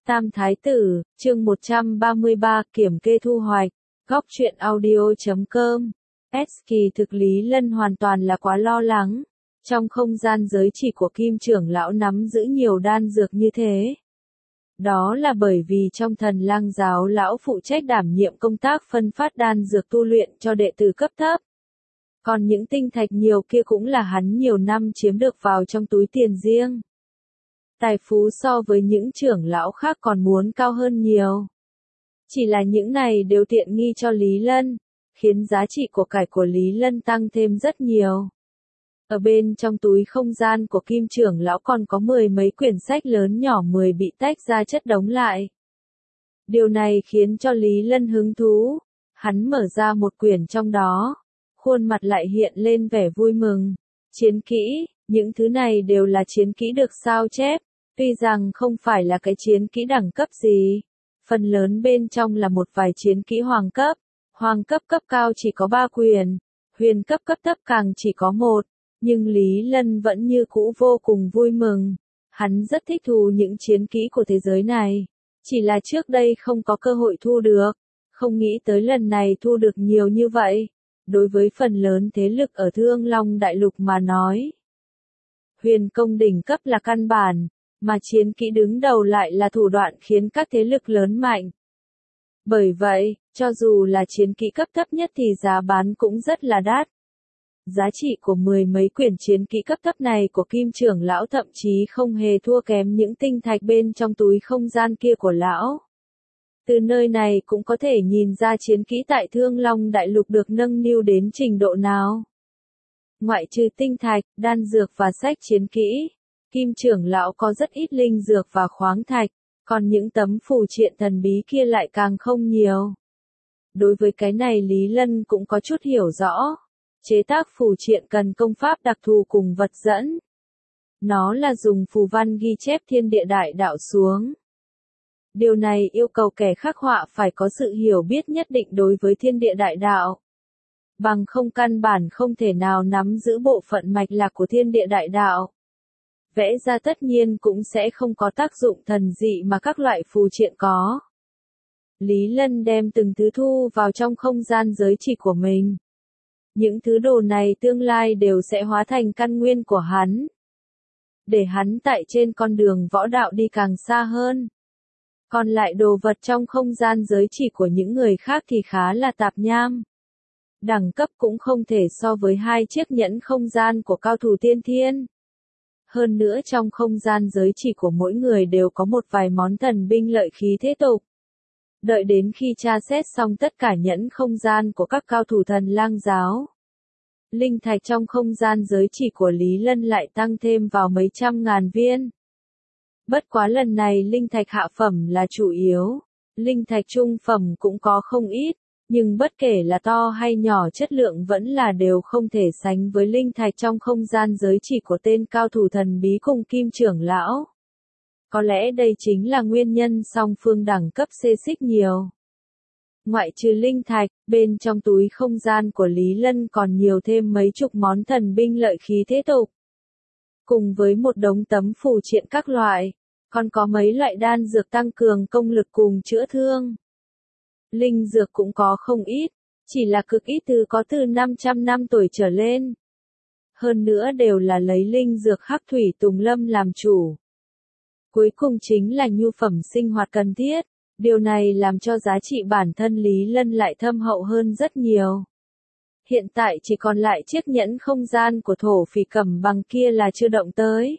Tam Thái Tử, chương 133, kiểm kê thu hoạch, góc truyện audio.com. Kỳ thực Lý Lân hoàn toàn là quá lo lắng. Trong không gian giới chỉ của Kim trưởng lão nắm giữ nhiều đan dược như thế. Đó là bởi vì trong Thần Lang giáo lão phụ trách đảm nhiệm công tác phân phát đan dược tu luyện cho đệ tử cấp thấp. Còn những tinh thạch nhiều kia cũng là hắn nhiều năm chiếm được vào trong túi tiền riêng. Tài phú so với những trưởng lão khác còn muốn cao hơn nhiều. Chỉ là những này đều tiện nghi cho Lý Lân, khiến giá trị của cải của Lý Lân tăng thêm rất nhiều. Ở bên trong túi không gian của Kim trưởng lão còn có 10 mấy quyển sách lớn nhỏ 10 bị tách ra chất đống lại. Điều này khiến cho Lý Lân hứng thú. Hắn mở ra một quyển trong đó, khuôn mặt lại hiện lên vẻ vui mừng. Chiến kỹ, những thứ này đều là chiến kỹ được sao chép, tuy rằng không phải là cái chiến kỹ đẳng cấp gì. Phần lớn bên trong là một vài chiến kỹ hoàng cấp cấp cao chỉ có 3 quyển, huyền cấp cấp thấp càng chỉ có 1. Nhưng Lý Lân vẫn như cũ vô cùng vui mừng. Hắn rất thích thú những chiến kỹ của thế giới này. Chỉ là trước đây không có cơ hội thu được. Không nghĩ tới lần này thu được nhiều như vậy. Đối với phần lớn thế lực ở Thương Long Đại Lục mà nói. Huyền công đỉnh cấp là căn bản. Mà chiến kỹ đứng đầu lại là thủ đoạn khiến các thế lực lớn mạnh. Bởi vậy, cho dù là chiến kỹ cấp thấp nhất thì giá bán cũng rất là đắt. Giá trị của 10 mấy quyển chiến kỹ cấp thấp này của Kim trưởng lão thậm chí không hề thua kém những tinh thạch bên trong túi không gian kia của lão. Từ nơi này cũng có thể nhìn ra chiến kỹ tại Thương Long Đại Lục được nâng niu đến trình độ nào. Ngoại trừ tinh thạch, đan dược và sách chiến kỹ, Kim trưởng lão có rất ít linh dược và khoáng thạch, còn những tấm phù triện thần bí kia lại càng không nhiều. Đối với cái này Lý Lân cũng có chút hiểu rõ. Chế tác phù triện cần công pháp đặc thù cùng vật dẫn. Nó là dùng phù văn ghi chép thiên địa đại đạo xuống. Điều này yêu cầu kẻ khắc họa phải có sự hiểu biết nhất định đối với thiên địa đại đạo. Bằng không căn bản không thể nào nắm giữ bộ phận mạch lạc của thiên địa đại đạo. Vẽ ra tất nhiên cũng sẽ không có tác dụng thần dị mà các loại phù triện có. Lý Lân đem từng thứ thu vào trong không gian giới chỉ của mình. Những thứ đồ này tương lai đều sẽ hóa thành căn nguyên của hắn. Để hắn tại trên con đường võ đạo đi càng xa hơn. Còn lại đồ vật trong không gian giới chỉ của những người khác thì khá là tạp nham. Đẳng cấp cũng không thể so với 2 chiếc nhẫn không gian của cao thủ tiên thiên. Hơn nữa trong không gian giới chỉ của mỗi người đều có một vài món thần binh lợi khí thế tục. Đợi đến khi tra xét xong tất cả nhẫn không gian của các cao thủ Thần Lang giáo. Linh thạch trong không gian giới chỉ của Lý Lân lại tăng thêm vào mấy trăm ngàn viên. Bất quá lần này linh thạch hạ phẩm là chủ yếu. Linh thạch trung phẩm cũng có không ít. Nhưng bất kể là to hay nhỏ chất lượng vẫn là đều không thể sánh với linh thạch trong không gian giới chỉ của tên cao thủ thần bí cùng Kim trưởng lão. Có lẽ đây chính là nguyên nhân song phương đẳng cấp xê xích nhiều. Ngoại trừ linh thạch, bên trong túi không gian của Lý Lân còn nhiều thêm mấy chục món thần binh lợi khí thế tục. Cùng với một đống tấm phù triện các loại, còn có mấy loại đan dược tăng cường công lực cùng chữa thương. Linh dược cũng có không ít, chỉ là cực ít có từ 500 năm tuổi trở lên. Hơn nữa đều là lấy linh dược hắc thủy tùng lâm làm chủ. Cuối cùng chính là nhu phẩm sinh hoạt cần thiết. Điều này làm cho giá trị bản thân Lý Lân lại thâm hậu hơn rất nhiều. Hiện tại chỉ còn lại chiếc nhẫn không gian của thổ phỉ cẩm bằng kia là chưa động tới.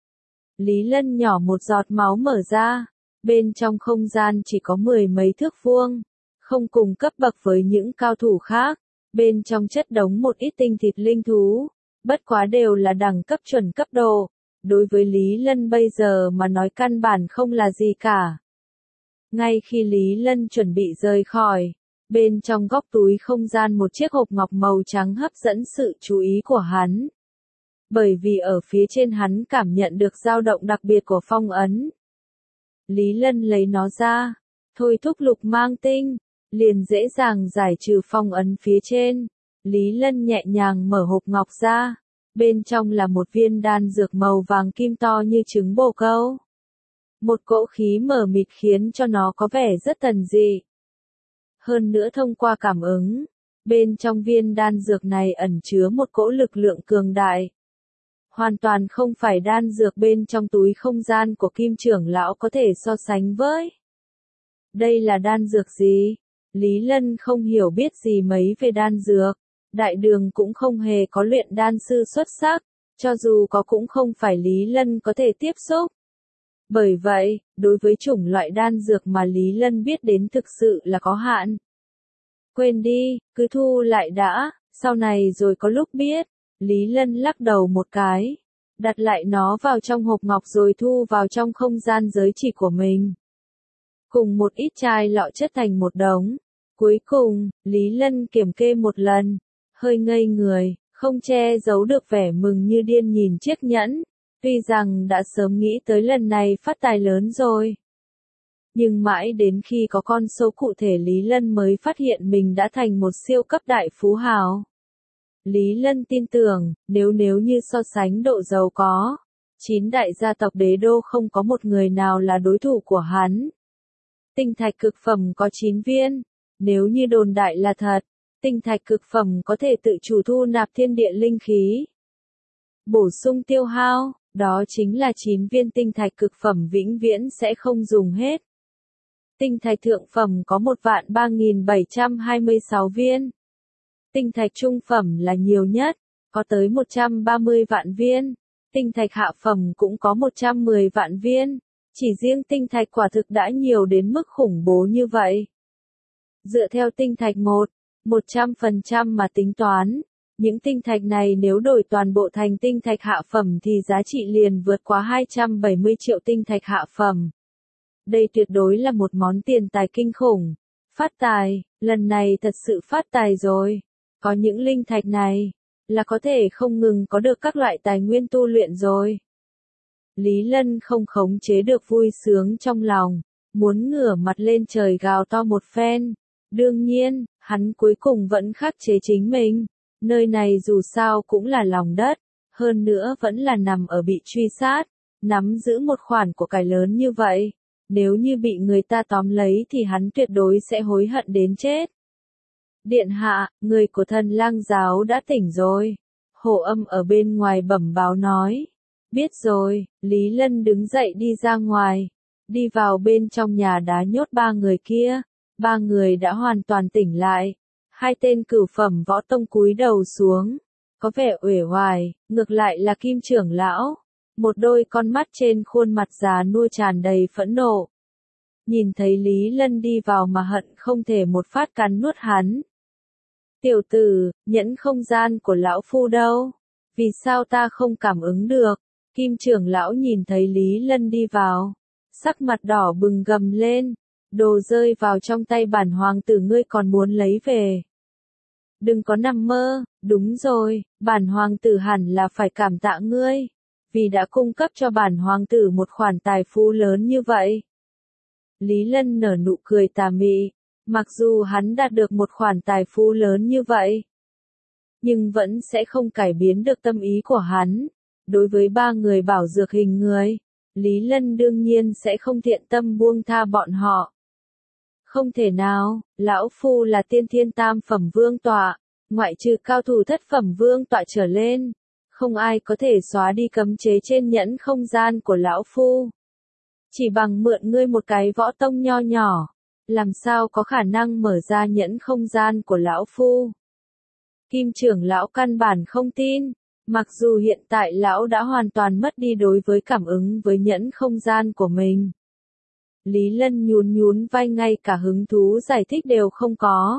Lý Lân nhỏ một giọt máu mở ra. Bên trong không gian chỉ có 10 mấy thước vuông. Không cùng cấp bậc với những cao thủ khác. Bên trong chất đống một ít tinh thịt linh thú. Bất quá đều là đẳng cấp chuẩn cấp độ. Đối với Lý Lân bây giờ mà nói căn bản không là gì cả. Ngay khi Lý Lân chuẩn bị rời khỏi, bên trong góc túi không gian một chiếc hộp ngọc màu trắng hấp dẫn sự chú ý của hắn. Bởi vì ở phía trên hắn cảm nhận được dao động đặc biệt của phong ấn. Lý Lân lấy nó ra, thôi thúc lục mang tinh, liền dễ dàng giải trừ phong ấn phía trên. Lý Lân nhẹ nhàng mở hộp ngọc ra, bên trong là một viên đan dược màu vàng kim to như trứng bồ câu. Một cỗ khí mờ mịt khiến cho nó có vẻ rất thần dị. Hơn nữa thông qua cảm ứng, bên trong viên đan dược này ẩn chứa một cỗ lực lượng cường đại. Hoàn toàn không phải đan dược bên trong túi không gian của Kim trưởng lão có thể so sánh với. Đây là đan dược gì? Lý Lân không hiểu biết gì mấy về đan dược. Đại đường cũng không hề có luyện đan sư xuất sắc, cho dù có cũng không phải Lý Lân có thể tiếp xúc. Bởi vậy, đối với chủng loại đan dược mà Lý Lân biết đến thực sự là có hạn. Quên đi, cứ thu lại đã, sau này rồi có lúc biết. Lý Lân lắc đầu một cái, đặt lại nó vào trong hộp ngọc rồi thu vào trong không gian giới chỉ của mình. Cùng một ít chai lọ chất thành một đống. Cuối cùng, Lý Lân kiểm kê một lần, hơi ngây người, không che giấu được vẻ mừng như điên nhìn chiếc nhẫn, tuy rằng đã sớm nghĩ tới lần này phát tài lớn rồi. Nhưng mãi đến khi có con số cụ thể Lý Lân mới phát hiện mình đã thành một siêu cấp đại phú hào. Lý Lân tin tưởng, nếu như so sánh độ giàu có, 9 đại gia tộc đế đô không có một người nào là đối thủ của hắn. Tinh thạch cực phẩm có 9 viên, nếu như đồn đại là thật, tinh thạch cực phẩm có thể tự chủ thu nạp thiên địa linh khí. Bổ sung tiêu hao, đó chính là 9 viên tinh thạch cực phẩm vĩnh viễn sẽ không dùng hết. Tinh thạch thượng phẩm có 1.3726 viên. Tinh thạch trung phẩm là nhiều nhất, có tới 130 vạn viên. Tinh thạch hạ phẩm cũng có 110 vạn viên. Chỉ riêng tinh thạch quả thực đã nhiều đến mức khủng bố như vậy. Dựa theo tinh thạch 100% mà tính toán, những tinh thạch này nếu đổi toàn bộ thành tinh thạch hạ phẩm thì giá trị liền vượt quá 270 triệu tinh thạch hạ phẩm. Đây tuyệt đối là một món tiền tài kinh khủng. Phát tài, lần này thật sự phát tài rồi. Có những linh thạch này, là có thể không ngừng có được các loại tài nguyên tu luyện rồi. Lý Lân không khống chế được vui sướng trong lòng, muốn ngửa mặt lên trời gào to một phen. Đương nhiên, hắn cuối cùng vẫn khắc chế chính mình. Nơi này dù sao cũng là lòng đất, hơn nữa vẫn là nằm ở bị truy sát, nắm giữ một khoản của cải lớn như vậy. Nếu như bị người ta tóm lấy thì hắn tuyệt đối sẽ hối hận đến chết. Điện hạ, người của Thần Lang giáo đã tỉnh rồi. Hổ Âm ở bên ngoài bẩm báo nói. Biết rồi, Lý Lân đứng dậy đi ra ngoài. Đi vào bên trong nhà đá nhốt 3 người kia. 3 người đã hoàn toàn tỉnh lại. 2 tên cửu phẩm võ tông cúi đầu xuống. Có vẻ uể oải, ngược lại là Kim trưởng lão. Một đôi con mắt trên khuôn mặt già nua tràn đầy phẫn nộ. Nhìn thấy Lý Lân đi vào mà hận không thể một phát cắn nuốt hắn. Tiểu tử, nhẫn không gian của lão phu đâu? Vì sao ta không cảm ứng được? Kim trưởng lão nhìn thấy Lý Lân đi vào. Sắc mặt đỏ bừng gầm lên. Đồ rơi vào trong tay bản hoàng tử ngươi còn muốn lấy về. Đừng có nằm mơ, đúng rồi, bản hoàng tử hẳn là phải cảm tạ ngươi. Vì đã cung cấp cho bản hoàng tử một khoản tài phú lớn như vậy. Lý Lân nở nụ cười tà mị, mặc dù hắn đạt được một khoản tài phú lớn như vậy, nhưng vẫn sẽ không cải biến được tâm ý của hắn. Đối với 3 người bảo dược hình người, Lý Lân đương nhiên sẽ không thiện tâm buông tha bọn họ. Không thể nào, lão phu là tiên thiên tam phẩm vương tọa, ngoại trừ cao thủ thất phẩm vương tọa trở lên. Không ai có thể xóa đi cấm chế trên nhẫn không gian của lão phu. Chỉ bằng mượn ngươi một cái võ tông nho nhỏ, làm sao có khả năng mở ra nhẫn không gian của lão phu. Kim trưởng lão căn bản không tin, mặc dù hiện tại lão đã hoàn toàn mất đi đối với cảm ứng với nhẫn không gian của mình. Lý Lân nhún vai ngay cả hứng thú giải thích đều không có.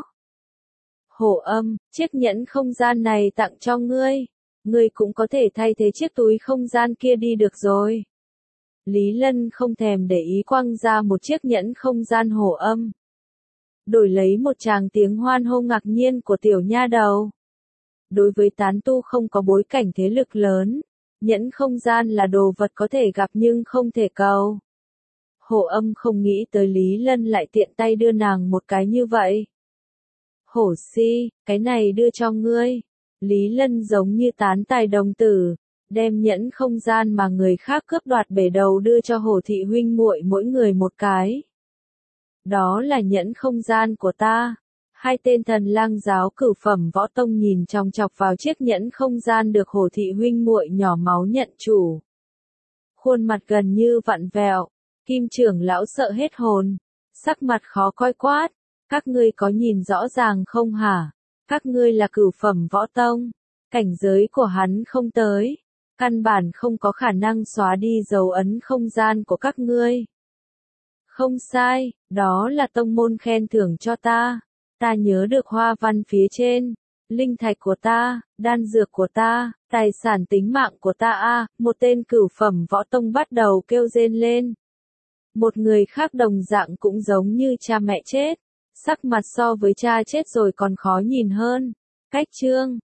Hổ Âm, chiếc nhẫn không gian này tặng cho ngươi. Ngươi cũng có thể thay thế chiếc túi không gian kia đi được rồi. Lý Lân không thèm để ý quăng ra một chiếc nhẫn không gian Hổ Âm. Đổi lấy một tràng tiếng hoan hô ngạc nhiên của tiểu nha đầu. Đối với tán tu không có bối cảnh thế lực lớn, nhẫn không gian là đồ vật có thể gặp nhưng không thể cầu. Hổ Âm không nghĩ tới Lý Lân lại tiện tay đưa nàng một cái như vậy. Hổ Si, cái này đưa cho ngươi. Lý Lân giống như tán tài đồng tử, đem nhẫn không gian mà người khác cướp đoạt bể đầu đưa cho Hồ thị huynh muội mỗi người một cái. Đó là nhẫn không gian của ta. Hai tên thần lang giáo cửu phẩm võ tông nhìn chòng chọc vào chiếc nhẫn không gian được Hồ thị huynh muội nhỏ máu nhận chủ. Khuôn mặt gần như vặn vẹo, Kim trưởng lão sợ hết hồn, sắc mặt khó coi quát, các ngươi có nhìn rõ ràng không hả? Các ngươi là cửu phẩm võ tông, cảnh giới của hắn không tới, căn bản không có khả năng xóa đi dấu ấn không gian của các ngươi. Không sai, đó là tông môn khen thưởng cho ta. Ta nhớ được hoa văn phía trên, linh thạch của ta, đan dược của ta, tài sản tính mạng của ta a. Một tên cửu phẩm võ tông bắt đầu kêu rên lên. Một người khác đồng dạng cũng giống như cha mẹ chết, sắc mặt so với cha chết rồi còn khó nhìn hơn. Cách chương